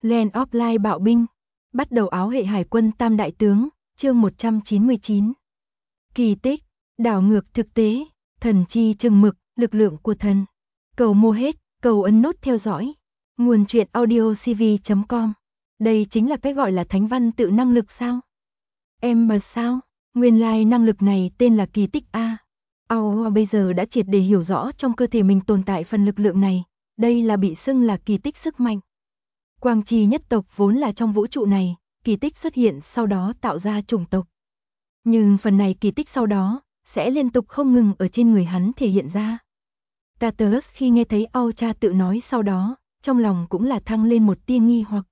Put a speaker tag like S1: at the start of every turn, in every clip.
S1: Land of Light bạo binh. Bắt đầu áo hệ hải quân tam đại tướng, chương 199. Kỳ tích, đảo ngược thực tế, thần chi chừng mực, lực lượng của thần. Cầu mua hết, cầu ấn nút theo dõi. Nguồn truyện audiocv.com. Đây chính là cái gọi là thánh văn tự năng lực sao? Em mà sao? Nguyên lai năng lực này tên là kỳ tích A. Bây giờ đã triệt để hiểu rõ trong cơ thể mình tồn tại phần lực lượng này. Đây là bị xưng là kỳ tích sức mạnh. Quang Chi nhất tộc vốn là trong vũ trụ này, kỳ tích xuất hiện sau đó tạo ra chủng tộc. Nhưng phần này kỳ tích sau đó, sẽ liên tục không ngừng ở trên người hắn thể hiện ra. Tartarus khi nghe thấy Aucha tự nói sau đó, trong lòng cũng là thăng lên một tia nghi hoặc.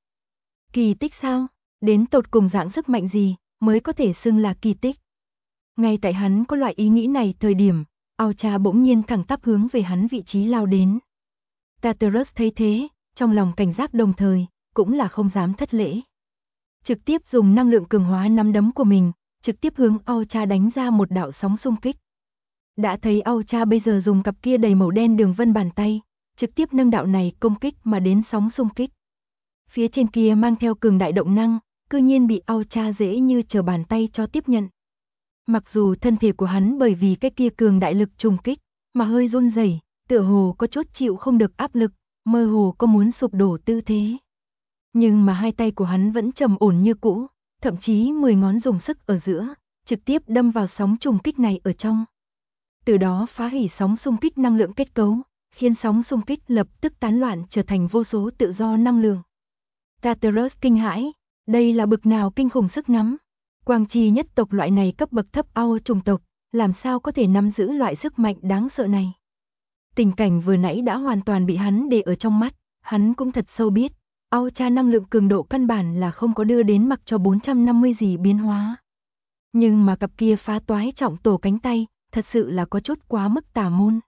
S1: Kỳ tích sao? Đến tột cùng dạng sức mạnh gì mới có thể xưng là kỳ tích? Ngay tại hắn có loại ý nghĩ này thời điểm, Aucha bỗng nhiên thẳng tắp hướng về hắn vị trí lao đến. Tartarus thấy thế, trong lòng cảnh giác đồng thời, cũng là không dám thất lễ. Trực tiếp dùng năng lượng cường hóa nắm đấm của mình, trực tiếp hướng Aucha đánh ra một đạo sóng xung kích. Đã thấy Aucha bây giờ dùng cặp kia đầy màu đen đường vân bàn tay, trực tiếp nâng đạo này công kích mà đến sóng xung kích. Phía trên kia mang theo cường đại động năng, cư nhiên bị Aucha dễ như trở bàn tay cho tiếp nhận. Mặc dù thân thể của hắn bởi vì cái kia cường đại lực trùng kích, mà hơi run rẩy, tựa hồ có chút chịu không được áp lực, mơ hồ có muốn sụp đổ tư thế. Nhưng mà hai tay của hắn vẫn trầm ổn như cũ, thậm chí 10 ngón dùng sức ở giữa, trực tiếp đâm vào sóng trùng kích này ở trong. Từ đó phá hủy sóng xung kích năng lượng kết cấu, khiến sóng xung kích lập tức tán loạn trở thành vô số tự do năng lượng. Tartarus kinh hãi, đây là bực nào kinh khủng sức nắm. Quang Chi nhất tộc loại này cấp bậc thấp chủng tộc, làm sao có thể nắm giữ loại sức mạnh đáng sợ này. Tình cảnh vừa nãy đã hoàn toàn bị hắn để ở trong mắt, hắn cũng thật sâu biết, Aucha năng lượng cường độ căn bản là không có đưa đến mặc cho 450 gì biến hóa. Nhưng mà cặp kia phá toái trọng tổ cánh tay, thật sự là có chút quá mức tà môn.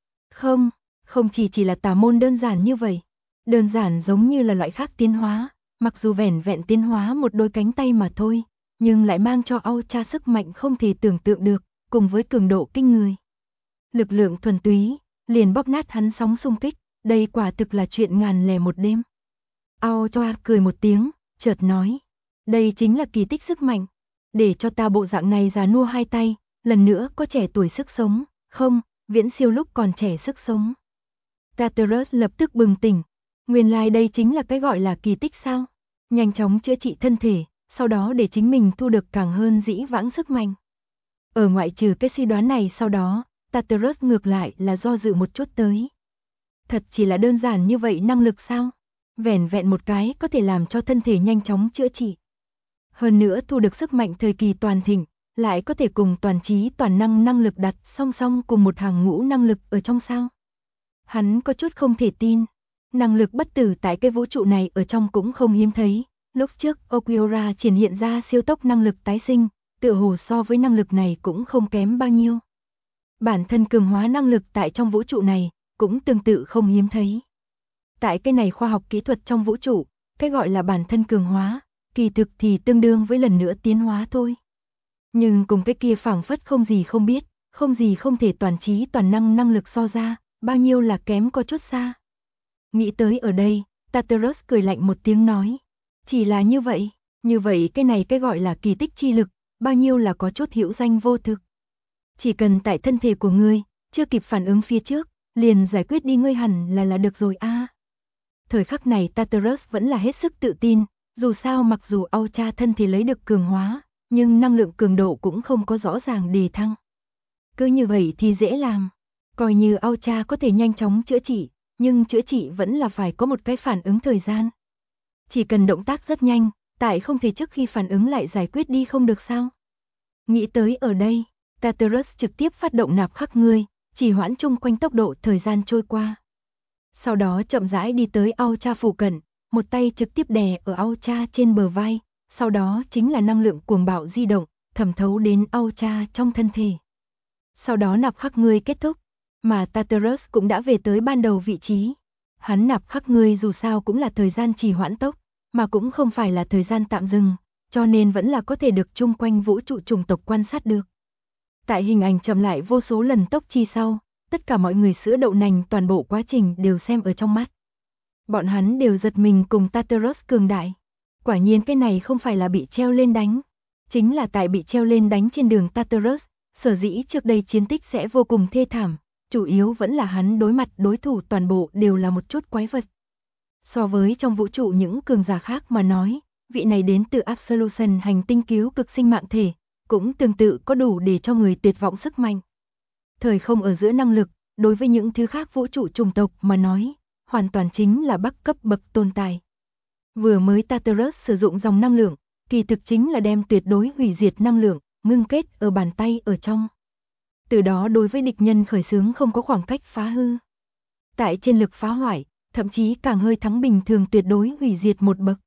S1: Không chỉ là tà môn đơn giản như vậy, đơn giản giống như là loại khác tiến hóa, mặc dù vẻn vẹn tiến hóa một đôi cánh tay mà thôi, nhưng lại mang cho Aucha sức mạnh không thể tưởng tượng được, cùng với cường độ kinh người. Lực lượng thuần túy, liền bóp nát hắn sóng xung kích, đây quả thực là chuyện ngàn lẻ một đêm. Aucha cười một tiếng, chợt nói, đây chính là kỳ tích sức mạnh, để cho ta bộ dạng này già nua hai tay, lần nữa có trẻ tuổi sức sống, không, viễn siêu lúc còn trẻ sức sống. Tartarus lập tức bừng tỉnh, nguyên lai đây chính là cái gọi là kỳ tích sao? Nhanh chóng chữa trị thân thể, sau đó để chính mình thu được càng hơn dĩ vãng sức mạnh. Ở ngoại trừ cái suy đoán này sau đó, Tartarus ngược lại là do dự một chút tới. Thật chỉ là đơn giản như vậy năng lực sao? Vẻn vẹn một cái có thể làm cho thân thể nhanh chóng chữa trị. Hơn nữa thu được sức mạnh thời kỳ toàn thịnh, lại có thể cùng toàn trí toàn năng năng lực đặt song song cùng một hàng ngũ năng lực ở trong sao. Hắn có chút không thể tin. Năng lực bất tử tại cái vũ trụ này ở trong cũng không hiếm thấy. Lúc trước Okiora triển hiện ra siêu tốc năng lực tái sinh, tựa hồ so với năng lực này cũng không kém bao nhiêu. Bản thân cường hóa năng lực tại trong vũ trụ này cũng tương tự không hiếm thấy. Tại cái này khoa học kỹ thuật trong vũ trụ, cái gọi là bản thân cường hóa, kỳ thực thì tương đương với lần nữa tiến hóa thôi. Nhưng cùng cái kia phảng phất không gì không biết, không gì không thể toàn trí toàn năng năng lực so ra, bao nhiêu là kém có chút xa. Nghĩ tới ở đây, Tartarus cười lạnh một tiếng nói, chỉ là như vậy cái này cái gọi là kỳ tích chi lực, bao nhiêu là có chút hữu danh vô thực. Chỉ cần tại thân thể của ngươi, chưa kịp phản ứng phía trước, liền giải quyết đi ngươi hẳn là được rồi a. Thời khắc này Tartarus vẫn là hết sức tự tin, dù sao mặc dù Aucha thân thể lấy được cường hóa, nhưng năng lượng cường độ cũng không có rõ ràng đề thăng. Cứ như vậy thì dễ làm, coi như Aucha có thể nhanh chóng chữa trị, nhưng chữa trị vẫn là phải có một cái phản ứng thời gian. Chỉ cần động tác rất nhanh, tại không thể trước khi phản ứng lại giải quyết đi không được sao. Nghĩ tới ở đây, Tartarus trực tiếp phát động nạp khắc ngươi, chỉ hoãn chung quanh tốc độ thời gian trôi qua. Sau đó chậm rãi đi tới Aucha phụ cận, một tay trực tiếp đè ở Aucha trên bờ vai, sau đó chính là năng lượng cuồng bạo di động, thẩm thấu đến Aucha trong thân thể. Sau đó nạp khắc ngươi kết thúc, mà Tartarus cũng đã về tới ban đầu vị trí. Hắn nạp khắc ngươi dù sao cũng là thời gian trì hoãn tốc, mà cũng không phải là thời gian tạm dừng, cho nên vẫn là có thể được chung quanh vũ trụ chủng tộc quan sát được. Tại hình ảnh chậm lại vô số lần tốc chi sau, tất cả mọi người sữa đậu nành toàn bộ quá trình đều xem ở trong mắt. Bọn hắn đều giật mình cùng Tartarus cường đại. Quả nhiên cái này không phải là bị treo lên đánh. Chính là tại bị treo lên đánh trên đường Tartarus, sở dĩ trước đây chiến tích sẽ vô cùng thê thảm, chủ yếu vẫn là hắn đối mặt đối thủ toàn bộ đều là một chút quái vật. So với trong vũ trụ những cường giả khác mà nói, vị này đến từ Absolution hành tinh cứu cực sinh mạng thể, cũng tương tự có đủ để cho người tuyệt vọng sức mạnh. Thời không ở giữa năng lực, đối với những thứ khác vũ trụ chủng tộc mà nói, hoàn toàn chính là bắc cấp bậc tồn tại. Vừa mới Tartarus sử dụng dòng năng lượng, kỳ thực chính là đem tuyệt đối hủy diệt năng lượng, ngưng kết ở bàn tay ở trong. Từ đó đối với địch nhân khởi xướng không có khoảng cách phá hư. Tại trên lực phá hoại, thậm chí càng hơi thắng bình thường tuyệt đối hủy diệt một bậc.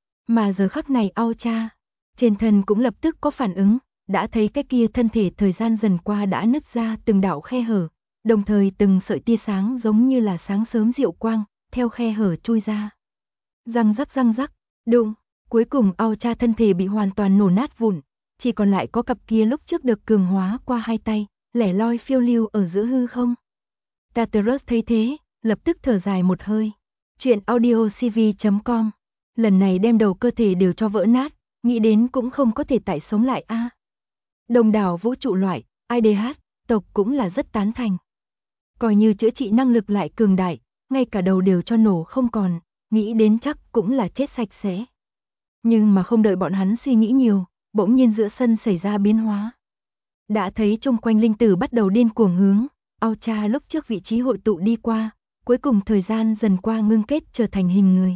S1: Mà giờ khắc này Aucha, trên thân cũng lập tức có phản ứng, đã thấy cái kia thân thể thời gian dần qua đã nứt ra từng đạo khe hở, đồng thời từng sợi tia sáng giống như là sáng sớm diệu quang, theo khe hở chui ra. Răng rắc, đụng, cuối cùng Aucha thân thể bị hoàn toàn nổ nát vụn, chỉ còn lại có cặp kia lúc trước được cường hóa qua hai tay, lẻ loi phiêu lưu ở giữa hư không. Tartarus thấy thế, lập tức thở dài một hơi. Chuyện audiocv.com. Lần này đem đầu cơ thể đều cho vỡ nát, nghĩ đến cũng không có thể tại sống lại a. Đồng đảo vũ trụ loại, IDH, tộc cũng là rất tán thành. Coi như chữa trị năng lực lại cường đại, ngay cả đầu đều cho nổ không còn, nghĩ đến chắc cũng là chết sạch sẽ. Nhưng mà không đợi bọn hắn suy nghĩ nhiều, bỗng nhiên giữa sân xảy ra biến hóa. Đã thấy chung quanh linh tử bắt đầu điên cuồng hướng, Aucha lúc trước vị trí hội tụ đi qua, cuối cùng thời gian dần qua ngưng kết trở thành hình người.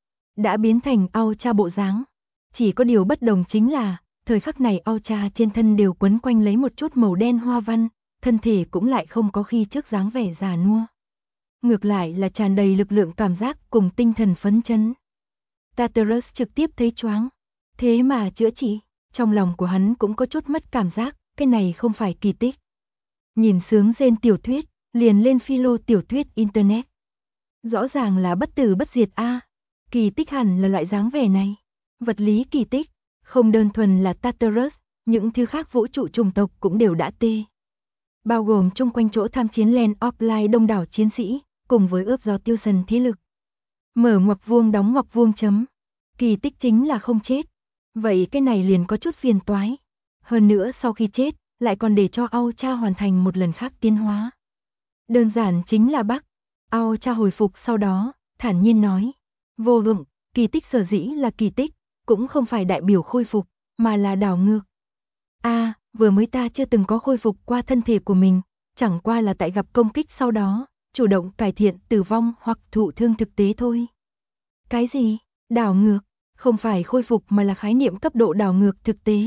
S1: Đã biến thành Aucha bộ dáng. Chỉ có điều bất đồng chính là, thời khắc này Aucha trên thân đều quấn quanh lấy một chút màu đen hoa văn, thân thể cũng lại không có khi trước dáng vẻ già nua. Ngược lại là tràn đầy lực lượng cảm giác cùng tinh thần phấn chấn. Tartarus trực tiếp thấy choáng. Thế mà chữa trị, trong lòng của hắn cũng có chút mất cảm giác, cái này không phải kỳ tích. Nhìn sướng rên tiểu thuyết, liền lên philo tiểu thuyết internet. Rõ ràng là bất tử bất diệt a. Kỳ tích hẳn là loại dáng vẻ này. Vật lý kỳ tích, không đơn thuần là Tartarus, những thứ khác vũ trụ chủng tộc cũng đều đã tê. Bao gồm chung quanh chỗ tham chiến Land of Light đông đảo chiến sĩ, cùng với ướp gió tiêu dần thế lực. Mở ngoặc vuông đóng ngoặc vuông chấm. Kỳ tích chính là không chết. Vậy cái này liền có chút phiền toái. Hơn nữa sau khi chết, lại còn để cho Aucha hoàn thành một lần khác tiến hóa. Đơn giản chính là Bắc. Aucha hồi phục sau đó, thản nhiên nói. Vô dụng, kỳ tích sở dĩ là kỳ tích, cũng không phải đại biểu khôi phục, mà là đảo ngược. Vừa mới ta chưa từng có khôi phục qua thân thể của mình, chẳng qua là tại gặp công kích sau đó, chủ động cải thiện tử vong hoặc thụ thương thực tế thôi. Cái gì? Đảo ngược? Không phải khôi phục mà là khái niệm cấp độ đảo ngược thực tế.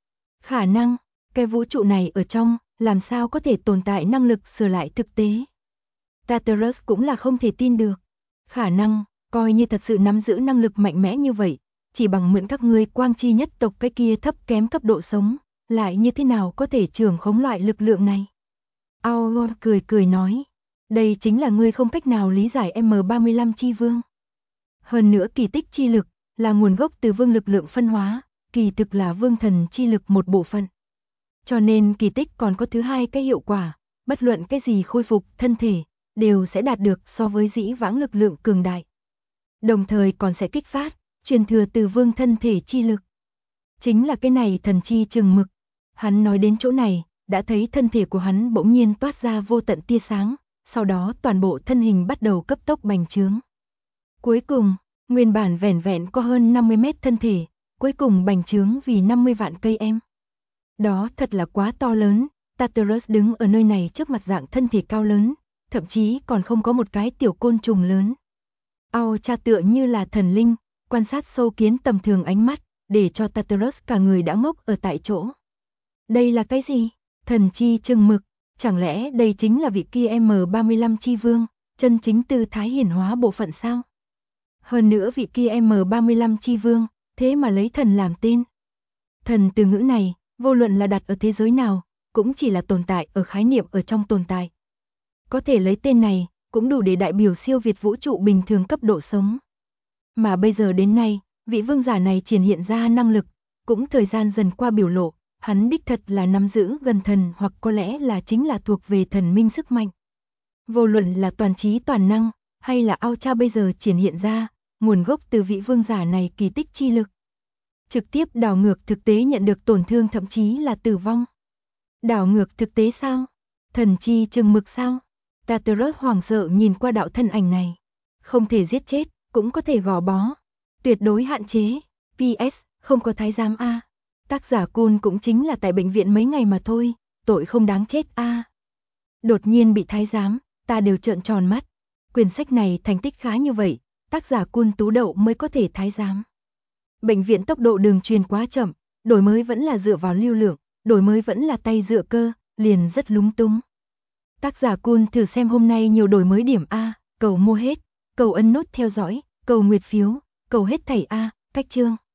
S1: Khả năng, cái vũ trụ này ở trong, làm sao có thể tồn tại năng lực sửa lại thực tế. Tartarus cũng là không thể tin được. Khả năng, coi như thật sự nắm giữ năng lực mạnh mẽ như vậy, chỉ bằng mượn các ngươi quang chi nhất tộc cái kia thấp kém cấp độ sống, lại như thế nào có thể trưởng khống loại lực lượng này. Auror cười nói, đây chính là ngươi không cách nào lý giải M35 chi vương. Hơn nữa kỳ tích chi lực, là nguồn gốc từ vương lực lượng phân hóa, kỳ thực là vương thần chi lực một bộ phận. Cho nên kỳ tích còn có thứ hai cái hiệu quả, bất luận cái gì khôi phục thân thể, đều sẽ đạt được so với dĩ vãng lực lượng cường đại. Đồng thời còn sẽ kích phát, truyền thừa từ vương thân thể chi lực. Chính là cái này thần chi chừng mực. Hắn nói đến chỗ này, đã thấy thân thể của hắn bỗng nhiên toát ra vô tận tia sáng, sau đó toàn bộ thân hình bắt đầu cấp tốc bành trướng. Cuối cùng, nguyên bản vẻn vẹn có hơn 50 mét thân thể, cuối cùng bành trướng vì 50 vạn cây em. Đó thật là quá to lớn, Tartarus đứng ở nơi này trước mặt dạng thân thể cao lớn, thậm chí còn không có một cái tiểu côn trùng lớn. Aucha tựa như là thần linh, quan sát sâu kiến tầm thường ánh mắt, để cho Tartarus cả người đã ngốc ở tại chỗ. Đây là cái gì? Thần chi chừng mực, chẳng lẽ đây chính là vị kia M35 chi vương, chân chính tư thái hiển hóa bộ phận sao? Hơn nữa vị kia M35 chi vương, thế mà lấy thần làm tên. Thần từ ngữ này, vô luận là đặt ở thế giới nào, cũng chỉ là tồn tại ở khái niệm ở trong tồn tại. Có thể lấy tên này, cũng đủ để đại biểu siêu việt vũ trụ bình thường cấp độ sống. Mà bây giờ đến nay, vị vương giả này triển hiện ra năng lực, cũng thời gian dần qua biểu lộ, hắn đích thật là nắm giữ gần thần hoặc có lẽ là chính là thuộc về thần minh sức mạnh. Vô luận là toàn trí toàn năng, hay là ao cha bây giờ triển hiện ra, nguồn gốc từ vị vương giả này kỳ tích chi lực. Trực tiếp đảo ngược thực tế nhận được tổn thương thậm chí là tử vong. Đảo ngược thực tế sao? Thần chi chừng mực sao? Tartarus hoảng sợ nhìn qua đạo thân ảnh này. Không thể giết chết, cũng có thể gò bó. Tuyệt đối hạn chế. PS, không có thái giám A. Tác giả Cun cũng chính là tại bệnh viện mấy ngày mà thôi, tội không đáng chết A. Đột nhiên bị thái giám, ta đều trợn tròn mắt. Quyển sách này thành tích khá như vậy, tác giả Cun tú đậu mới có thể thái giám. Bệnh viện tốc độ đường truyền quá chậm, đổi mới vẫn là dựa vào lưu lượng, đổi mới vẫn là tay dựa cơ, liền rất lúng túng. Tác giả Cun thử xem hôm nay nhiều đổi mới điểm A, cầu mua hết, cầu ấn nút theo dõi, cầu nguyệt phiếu, cầu hết thảy A, cách chương.